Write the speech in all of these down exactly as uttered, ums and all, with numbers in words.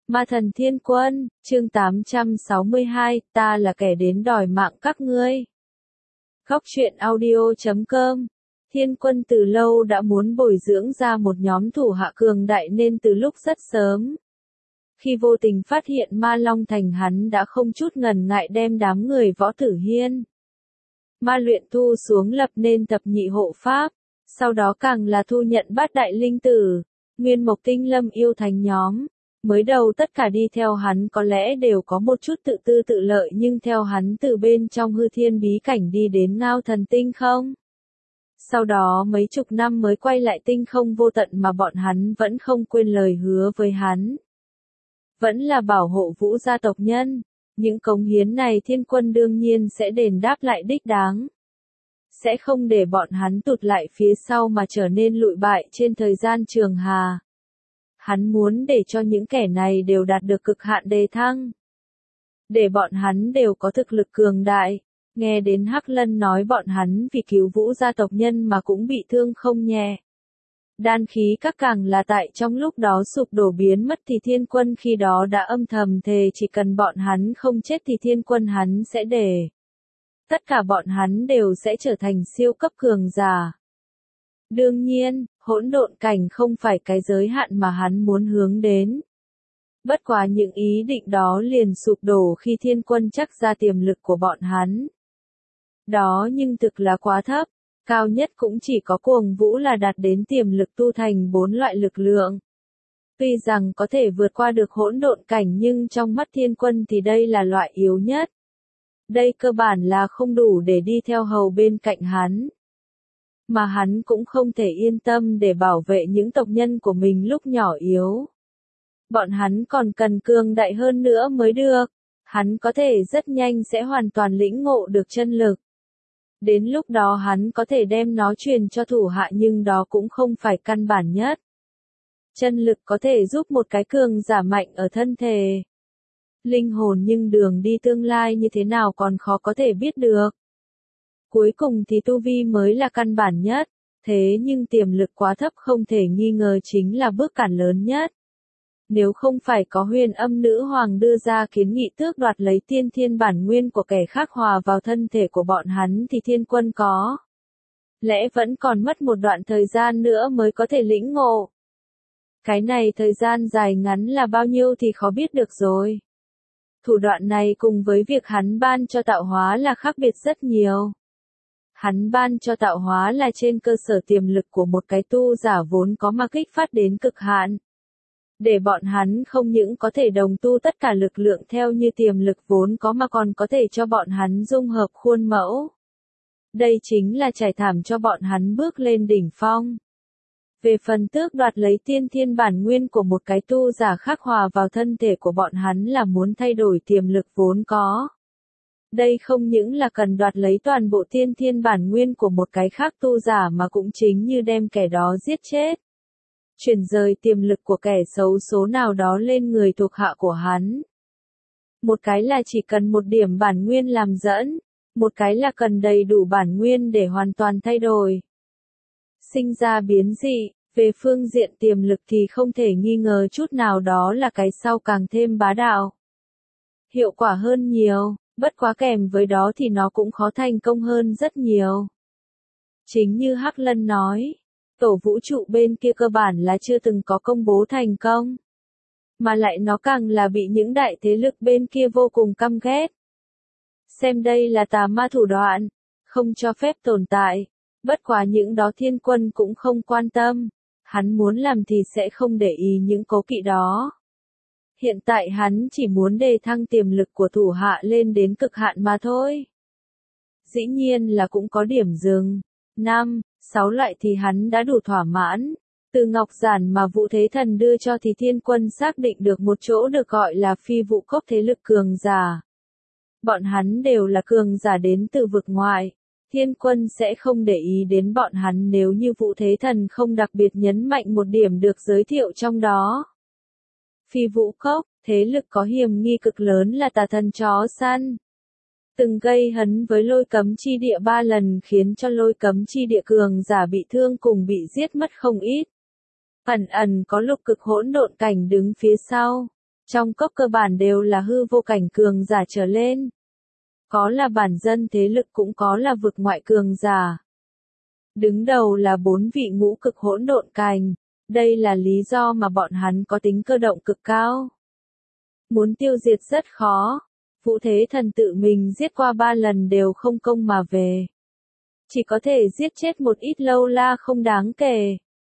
Ma thần thiên quân, chương tám trăm sáu mươi hai, ta là kẻ đến đòi mạng các ngươi. Góc truyện audio chấm com. Thiên quân từ lâu đã muốn bồi dưỡng ra một nhóm thủ hạ cường đại nên từ lúc rất sớm. Khi vô tình phát hiện Ma Long Thành, hắn đã không chút ngần ngại đem đám người Võ Tử Hiên, Ma Luyện thu xuống lập nên thập nhị hộ pháp, sau đó càng là thu nhận bát đại linh tử, Nguyên Mộc Tinh Lâm yêu thành nhóm. Mới đầu tất cả đi theo hắn có lẽ đều có một chút tự tư tự lợi, nhưng theo hắn từ bên trong hư thiên bí cảnh đi đến Ngao Thần Tinh không. Sau đó mấy chục năm mới quay lại tinh không vô tận mà bọn hắn vẫn không quên lời hứa với hắn. Vẫn là bảo hộ Vũ gia tộc nhân, những cống hiến này thiên quân đương nhiên sẽ đền đáp lại đích đáng. Sẽ không để bọn hắn tụt lại phía sau mà trở nên lụi bại trên thời gian trường hà. Hắn muốn để cho những kẻ này đều đạt được cực hạn đề thăng. Để bọn hắn đều có thực lực cường đại. Nghe đến Hắc Lân nói bọn hắn vì cứu Vũ gia tộc nhân mà cũng bị thương không nhẹ. Đan khí các càng là tại trong lúc đó sụp đổ biến mất thì thiên quân khi đó đã âm thầm thề chỉ cần bọn hắn không chết thì thiên quân hắn sẽ để. Tất cả bọn hắn đều sẽ trở thành siêu cấp cường giả. Đương nhiên, hỗn độn cảnh không phải cái giới hạn mà hắn muốn hướng đến. Bất quá những ý định đó liền sụp đổ khi thiên quân chắc ra tiềm lực của bọn hắn. Đó nhưng thực là quá thấp, cao nhất cũng chỉ có Cuồng Vũ là đạt đến tiềm lực tu thành bốn loại lực lượng. Tuy rằng có thể vượt qua được hỗn độn cảnh nhưng trong mắt thiên quân thì đây là loại yếu nhất. Đây cơ bản là không đủ để đi theo hầu bên cạnh hắn. Mà hắn cũng không thể yên tâm để bảo vệ những tộc nhân của mình lúc nhỏ yếu. Bọn hắn còn cần cường đại hơn nữa mới được. Hắn có thể rất nhanh sẽ hoàn toàn lĩnh ngộ được chân lực. Đến lúc đó hắn có thể đem nó truyền cho thủ hạ, nhưng đó cũng không phải căn bản nhất. Chân lực có thể giúp một cái cường giả mạnh ở thân thể, linh hồn, nhưng đường đi tương lai như thế nào còn khó có thể biết được. Cuối cùng thì tu vi mới là căn bản nhất, thế nhưng tiềm lực quá thấp không thể nghi ngờ chính là bước cản lớn nhất. Nếu không phải có Huyền Âm Nữ Hoàng đưa ra kiến nghị tước đoạt lấy tiên thiên bản nguyên của kẻ khác hòa vào thân thể của bọn hắn thì thiên quân có lẽ vẫn còn mất một đoạn thời gian nữa mới có thể lĩnh ngộ. Cái này thời gian dài ngắn là bao nhiêu thì khó biết được rồi. Thủ đoạn này cùng với việc hắn ban cho tạo hóa là khác biệt rất nhiều. Hắn ban cho tạo hóa là trên cơ sở tiềm lực của một cái tu giả vốn có mà kích phát đến cực hạn. Để bọn hắn không những có thể đồng tu tất cả lực lượng theo như tiềm lực vốn có mà còn có thể cho bọn hắn dung hợp khuôn mẫu. Đây chính là trải thảm cho bọn hắn bước lên đỉnh phong. Về phần tước đoạt lấy tiên thiên bản nguyên của một cái tu giả khác hòa vào thân thể của bọn hắn là muốn thay đổi tiềm lực vốn có. Đây không những là cần đoạt lấy toàn bộ tiên thiên bản nguyên của một cái khác tu giả mà cũng chính như đem kẻ đó giết chết. Chuyển rời tiềm lực của kẻ xấu số nào đó lên người thuộc hạ của hắn. Một cái là chỉ cần một điểm bản nguyên làm dẫn, một cái là cần đầy đủ bản nguyên để hoàn toàn thay đổi. Sinh ra biến dị, về phương diện tiềm lực thì không thể nghi ngờ chút nào đó là cái sau càng thêm bá đạo. Hiệu quả hơn nhiều, bất quá kèm với đó thì nó cũng khó thành công hơn rất nhiều. Chính như Hắc Lân nói, tổ vũ trụ bên kia cơ bản là chưa từng có công bố thành công. Mà lại nó càng là bị những đại thế lực bên kia vô cùng căm ghét. Xem đây là tà ma thủ đoạn, không cho phép tồn tại. Bất quá những đó thiên quân cũng không quan tâm. Hắn muốn làm thì sẽ không để ý những cố kỵ đó. Hiện tại hắn chỉ muốn đề thăng tiềm lực của thủ hạ lên đến cực hạn mà thôi. Dĩ nhiên là cũng có điểm dừng. Năm, sáu loại thì hắn đã đủ thỏa mãn. Từ ngọc giản mà Vũ Thế Thần đưa cho thì thiên quân xác định được một chỗ được gọi là phi vụ cốc thế lực cường giả. Bọn hắn đều là cường giả đến từ vực ngoại. Thiên quân sẽ không để ý đến bọn hắn nếu như Vũ Thế Thần không đặc biệt nhấn mạnh một điểm được giới thiệu trong đó. Phi Vũ Cốc, thế lực có hiểm nghi cực lớn là tà thần chó săn. Từng gây hấn với Lôi Cấm Chi Địa ba lần khiến cho Lôi Cấm Chi Địa cường giả bị thương cùng bị giết mất không ít. Ẩn ẩn có lục cực hỗn độn cảnh đứng phía sau. Trong cốc cơ bản đều là hư vô cảnh cường giả trở lên. Có là bản dân thế lực cũng có là vực ngoại cường giả. Đứng đầu là bốn vị ngũ cực hỗn độn cành. Đây là lý do mà bọn hắn có tính cơ động cực cao. Muốn tiêu diệt rất khó. Vũ Thế Thần tự mình giết qua ba lần đều không công mà về. Chỉ có thể giết chết một ít lâu la không đáng kể.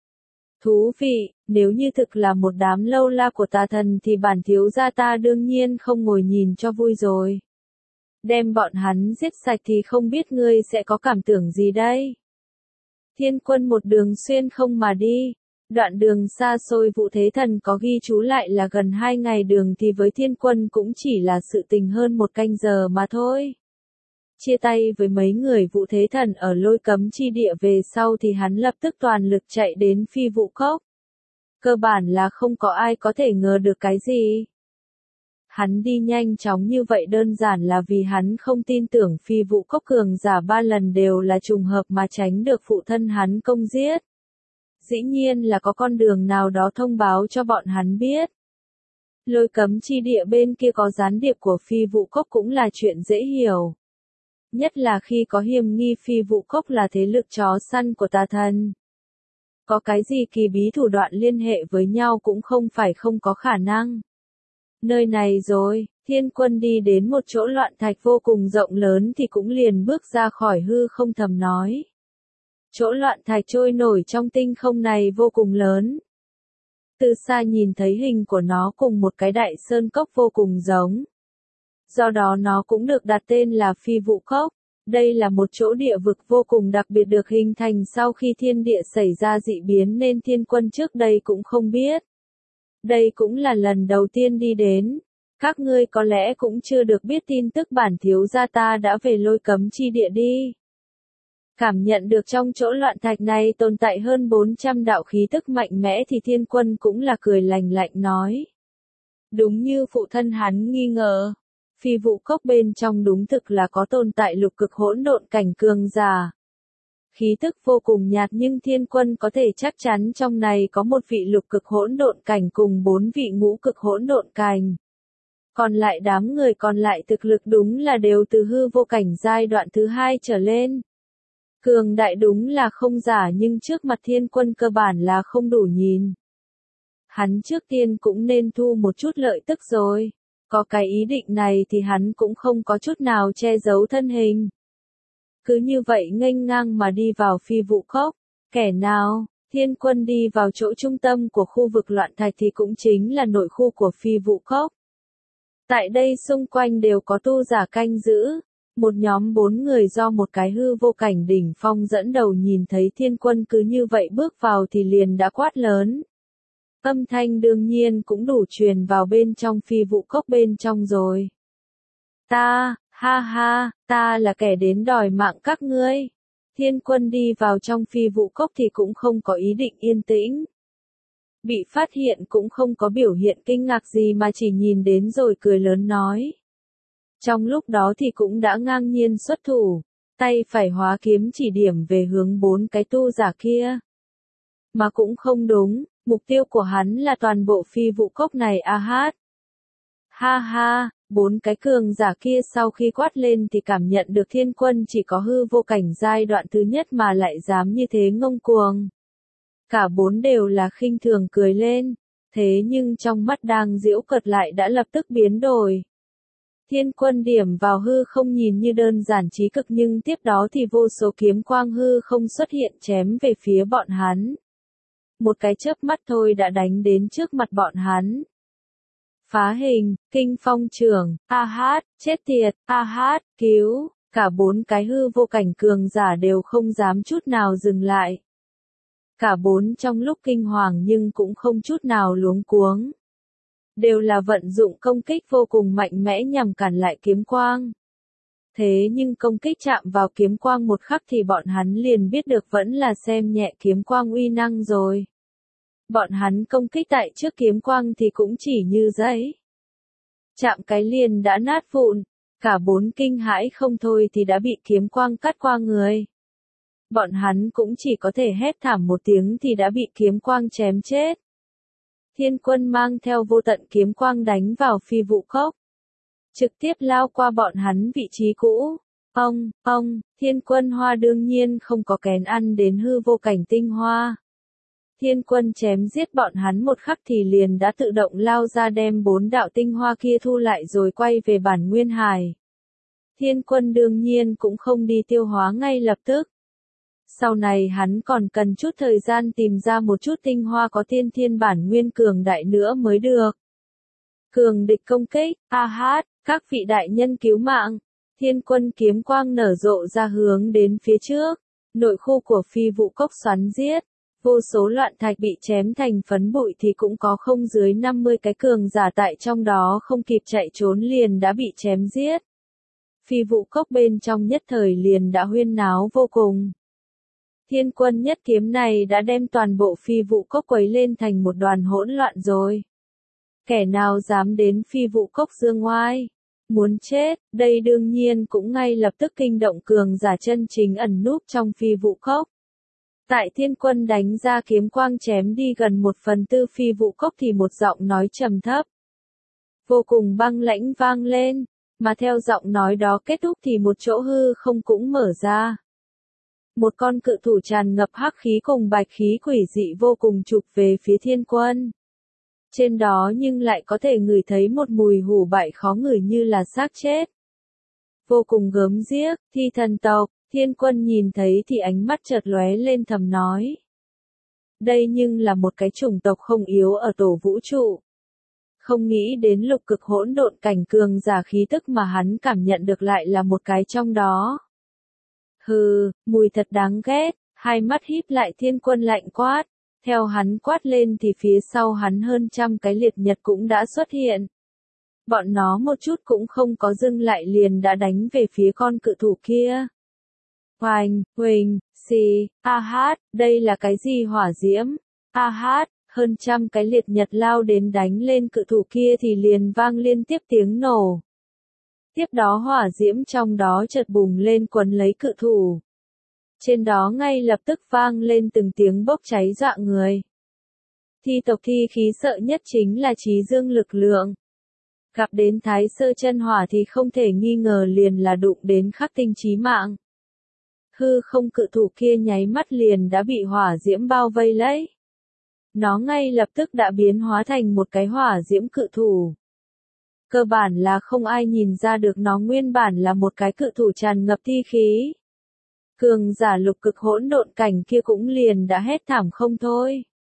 Thú vị, nếu như thực là một đám lâu la của tà thần thì bản thiếu gia ta đương nhiên không ngồi nhìn cho vui rồi. Đem bọn hắn giết sạch thì không biết ngươi sẽ có cảm tưởng gì đây. Thiên Quân một đường xuyên không mà đi. Đoạn đường xa xôi Vũ Thế Thần có ghi chú lại là gần hai ngày đường thì với Thiên Quân cũng chỉ là sự tình hơn một canh giờ mà thôi. Chia tay với mấy người Vũ Thế Thần ở lôi cấm chi địa về sau thì hắn lập tức toàn lực chạy đến Phi Vũ Cốc. Cơ bản là không có ai có thể ngờ được cái gì. Hắn đi nhanh chóng như vậy đơn giản là vì hắn không tin tưởng Phi Vũ Cốc cường giả ba lần đều là trùng hợp mà tránh được phụ thân hắn công giết. Dĩ nhiên là có con đường nào đó thông báo cho bọn hắn biết. Lôi cấm chi địa bên kia có gián điệp của Phi Vũ Cốc cũng là chuyện dễ hiểu. Nhất là khi có hiềm nghi Phi Vũ Cốc là thế lực chó săn của tà thần. Có cái gì kỳ bí thủ đoạn liên hệ với nhau cũng không phải không có khả năng. Nơi này rồi, Thiên Quân đi đến một chỗ loạn thạch vô cùng rộng lớn thì cũng liền bước ra khỏi hư không thầm nói. Chỗ loạn thạch trôi nổi trong tinh không này vô cùng lớn. Từ xa nhìn thấy hình của nó cùng một cái đại sơn cốc vô cùng giống. Do đó nó cũng được đặt tên là Phi Vũ Cốc. Đây là một chỗ địa vực vô cùng đặc biệt được hình thành sau khi thiên địa xảy ra dị biến nên Thiên Quân trước đây cũng không biết. Đây cũng là lần đầu tiên đi đến. Các ngươi có lẽ cũng chưa được biết tin tức bản thiếu gia ta đã về lôi cấm chi địa đi. Cảm nhận được trong chỗ loạn thạch này tồn tại hơn bốn trăm đạo khí tức mạnh mẽ thì Thiên Quân cũng là cười lành lạnh nói. Đúng như phụ thân hắn nghi ngờ. Phi Vũ Cốc bên trong đúng thực là có tồn tại lục cực hỗn độn cảnh cường giả. Khí tức vô cùng nhạt nhưng Thiên Quân có thể chắc chắn trong này có một vị lục cực hỗn độn cảnh cùng bốn vị ngũ cực hỗn độn cảnh. Còn lại đám người còn lại thực lực đúng là đều từ hư vô cảnh giai đoạn thứ hai trở lên. Cường đại đúng là không giả nhưng trước mặt Thiên Quân cơ bản là không đủ nhìn. Hắn trước tiên cũng nên thu một chút lợi tức rồi. Có cái ý định này thì hắn cũng không có chút nào che giấu thân hình. Cứ như vậy nghênh ngang mà đi vào Phi Vũ Cốc. Kẻ nào, Thiên Quân đi vào chỗ trung tâm của khu vực loạn thạch thì cũng chính là nội khu của Phi Vũ Cốc. Tại đây xung quanh đều có tu giả canh giữ. Một nhóm bốn người do một cái hư vô cảnh đỉnh phong dẫn đầu nhìn thấy Thiên Quân cứ như vậy bước vào thì liền đã quát lớn. Âm thanh đương nhiên cũng đủ truyền vào bên trong Phi Vũ Cốc bên trong rồi. Ta, ha ha, ta là kẻ đến đòi mạng các ngươi. Thiên Quân đi vào trong Phi Vũ Cốc thì cũng không có ý định yên tĩnh. Bị phát hiện cũng không có biểu hiện kinh ngạc gì mà chỉ nhìn đến rồi cười lớn nói. Trong lúc đó thì cũng đã ngang nhiên xuất thủ, tay phải hóa kiếm chỉ điểm về hướng bốn cái tu giả kia. Mà cũng không đúng, mục tiêu của hắn là toàn bộ Phi Vũ Cốc này a hát. Ha ha, bốn cái cường giả kia sau khi quát lên thì cảm nhận được Thiên Quân chỉ có hư vô cảnh giai đoạn thứ nhất mà lại dám như thế ngông cuồng. Cả bốn đều là khinh thường cười lên, thế nhưng trong mắt đang giễu cợt lại đã lập tức biến đổi. Thiên Quân điểm vào hư không nhìn như đơn giản trí cực nhưng tiếp đó thì vô số kiếm quang hư không xuất hiện chém về phía bọn hắn. Một cái chớp mắt thôi đã đánh đến trước mặt bọn hắn. Phá hình, kinh phong trường, a hát, chết tiệt, a hát, cứu, cả bốn cái hư vô cảnh cường giả đều không dám chút nào dừng lại. Cả bốn trong lúc kinh hoàng nhưng cũng không chút nào luống cuống. Đều là vận dụng công kích vô cùng mạnh mẽ nhằm cản lại kiếm quang. Thế nhưng công kích chạm vào kiếm quang một khắc thì bọn hắn liền biết được vẫn là xem nhẹ kiếm quang uy năng rồi. Bọn hắn công kích tại trước kiếm quang thì cũng chỉ như giấy. Chạm cái liền đã nát vụn, cả bốn kinh hãi không thôi thì đã bị kiếm quang cắt qua người. Bọn hắn cũng chỉ có thể hét thảm một tiếng thì đã bị kiếm quang chém chết. Thiên quân mang theo vô tận kiếm quang đánh vào phi vụ cốc. Trực tiếp lao qua bọn hắn vị trí cũ. Ông, ông, thiên quân hoa đương nhiên không có kén ăn đến hư vô cảnh tinh hoa. Thiên quân chém giết bọn hắn một khắc thì liền đã tự động lao ra đem bốn đạo tinh hoa kia thu lại rồi quay về bản nguyên hải. Thiên quân đương nhiên cũng không đi tiêu hóa ngay lập tức. Sau này hắn còn cần chút thời gian tìm ra một chút tinh hoa có tiên thiên bản nguyên cường đại nữa mới được. Cường địch công kích, a hát, các vị đại nhân cứu mạng. Thiên quân kiếm quang nở rộ ra hướng đến phía trước. Nội khu của phi vụ cốc xoắn giết. Vô số loạn thạch bị chém thành phấn bụi thì cũng có không dưới năm mươi cái cường giả tại trong đó không kịp chạy trốn liền đã bị chém giết. Phi vụ cốc bên trong nhất thời liền đã huyên náo vô cùng. Thiên quân nhất kiếm này đã đem toàn bộ phi vụ cốc quấy lên thành một đoàn hỗn loạn rồi. Kẻ nào dám đến phi vụ cốc dương oai? Muốn chết, đây đương nhiên cũng ngay lập tức kinh động cường giả chân chính ẩn núp trong phi vụ cốc. Tại thiên quân đánh ra kiếm quang chém đi gần một phần tư phi vụ cốc thì một giọng nói trầm thấp. Vô cùng băng lãnh vang lên, mà theo giọng nói đó kết thúc thì một chỗ hư không cũng mở ra. Một con cự thủ tràn ngập hắc khí cùng bạch khí quỷ dị vô cùng chụp về phía thiên quân. Trên đó nhưng lại có thể ngửi thấy một mùi hủ bại khó ngửi như là xác chết. Vô cùng gớm ghiếc, thi thần tộc, thiên quân nhìn thấy thì ánh mắt chợt lóe lên thầm nói. Đây nhưng là một cái chủng tộc không yếu ở tổ vũ trụ. Không nghĩ đến lục cực hỗn độn cảnh cường giả khí tức mà hắn cảm nhận được lại là một cái trong đó. Hừ, mùi thật đáng ghét, hai mắt híp lại thiên quân lạnh quát. Theo hắn quát lên thì phía sau hắn hơn trăm cái liệt nhật cũng đã xuất hiện. Bọn nó một chút cũng không có dừng lại liền đã đánh về phía con cự thủ kia. Hoành, huỳnh, xì, a hát, đây là cái gì hỏa diễm? A hát, hơn trăm cái liệt nhật lao đến đánh lên cự thủ kia thì liền vang liên tiếp tiếng nổ. Tiếp đó hỏa diễm trong đó chợt bùng lên quấn lấy cự thủ. Trên đó ngay lập tức vang lên từng tiếng bốc cháy dọa người. Thi tộc thi khí sợ nhất chính là trí dương lực lượng. Gặp đến thái sơ chân hỏa thì không thể nghi ngờ liền là đụng đến khắc tinh chí mạng. Hư không cự thủ kia nháy mắt liền đã bị hỏa diễm bao vây lấy. Nó ngay lập tức đã biến hóa thành một cái hỏa diễm cự thủ. Cơ bản là không ai nhìn ra được nó nguyên bản là một cái cự thủ tràn ngập thi khí. Cường giả lục cực hỗn độn cảnh kia cũng liền đã hét thảm không thôi.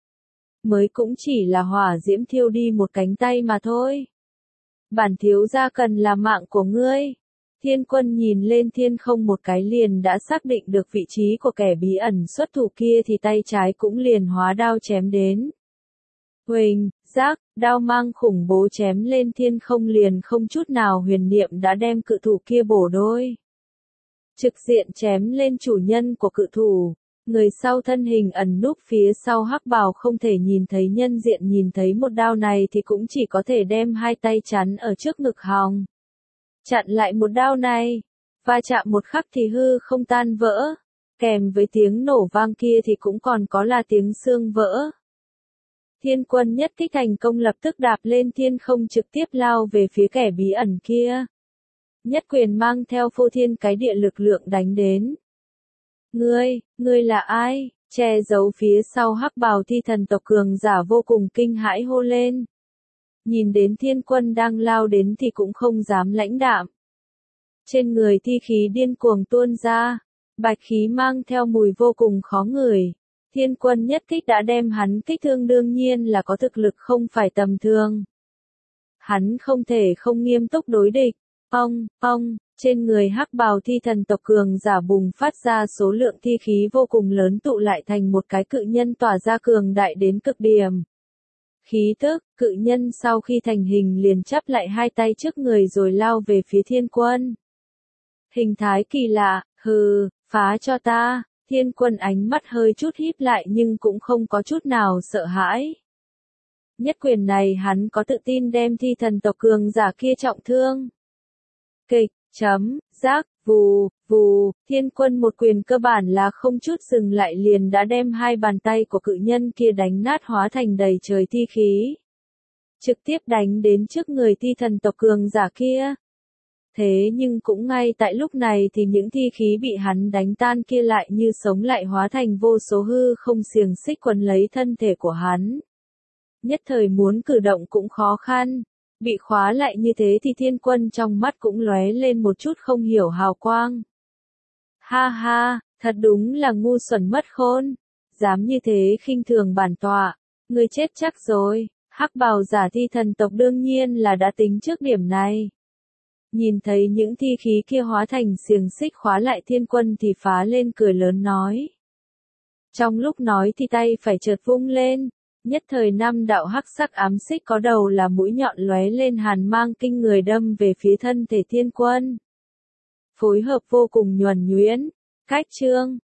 Mới cũng chỉ là hỏa diễm thiêu đi một cánh tay mà thôi. Bản thiếu gia cần là mạng của ngươi. Thiên quân nhìn lên thiên không một cái liền đã xác định được vị trí của kẻ bí ẩn xuất thủ kia thì tay trái cũng liền hóa đao chém đến. Huỳnh, giác, đao mang khủng bố chém lên thiên không liền không chút nào huyền niệm đã đem cự thủ kia bổ đôi. Trực diện chém lên chủ nhân của cự thủ, người sau thân hình ẩn núp phía sau hắc bào không thể nhìn thấy nhân diện nhìn thấy một đao này thì cũng chỉ có thể đem hai tay chắn ở trước ngực hòng. Chặn lại một đao này, va chạm một khắc thì hư không tan vỡ, kèm với tiếng nổ vang kia thì cũng còn có là tiếng xương vỡ. Thiên quân nhất kích thành công lập tức đạp lên thiên không trực tiếp lao về phía kẻ bí ẩn kia. Nhất quyền mang theo phô thiên cái địa lực lượng đánh đến. Ngươi, ngươi là ai? Che giấu phía sau hắc bào thi thần tộc cường giả vô cùng kinh hãi hô lên. Nhìn đến thiên quân đang lao đến thì cũng không dám lãnh đạm. Trên người thi khí điên cuồng tuôn ra, bạch khí mang theo mùi vô cùng khó ngửi. Thiên quân nhất kích đã đem hắn kích thương đương nhiên là có thực lực không phải tầm thường. Hắn không thể không nghiêm túc đối địch. Ông, ông, trên người hắc bào thi thần tộc cường giả bùng phát ra số lượng thi khí vô cùng lớn tụ lại thành một cái cự nhân tỏa ra cường đại đến cực điểm. Khí tức, cự nhân sau khi thành hình liền chắp lại hai tay trước người rồi lao về phía thiên quân. Hình thái kỳ lạ, hừ, phá cho ta, thiên quân ánh mắt hơi chút híp lại nhưng cũng không có chút nào sợ hãi. Nhất quyền này hắn có tự tin đem thi thần tộc cường giả kia trọng thương. Kịch, chấm, Giác, vù, vù, thiên quân một quyền cơ bản là không chút dừng lại liền đã đem hai bàn tay của cự nhân kia đánh nát hóa thành đầy trời thi khí. Trực tiếp đánh đến trước người thi thần tộc cường giả kia. Thế nhưng cũng ngay tại lúc này thì những thi khí bị hắn đánh tan kia lại như sống lại hóa thành vô số hư không xiềng xích quấn lấy thân thể của hắn. Nhất thời muốn cử động cũng khó khăn. Bị khóa lại như thế thì thiên quân trong mắt cũng lóe lên một chút không hiểu hào quang. Ha ha, thật đúng là ngu xuẩn mất khôn. Dám như thế khinh thường bản tọa. Người chết chắc rồi. Hắc bào giả thi thần tộc đương nhiên là đã tính trước điểm này. Nhìn thấy những thi khí kia hóa thành xiềng xích khóa lại thiên quân thì phá lên cười lớn nói. Trong lúc nói thì tay phải chợt vung lên. Nhất thời năm đạo hắc sắc ám xích có đầu là mũi nhọn lóe lên hàn mang kinh người đâm về phía thân thể thiên quân. Phối hợp vô cùng nhuần nhuyễn. Cách chương.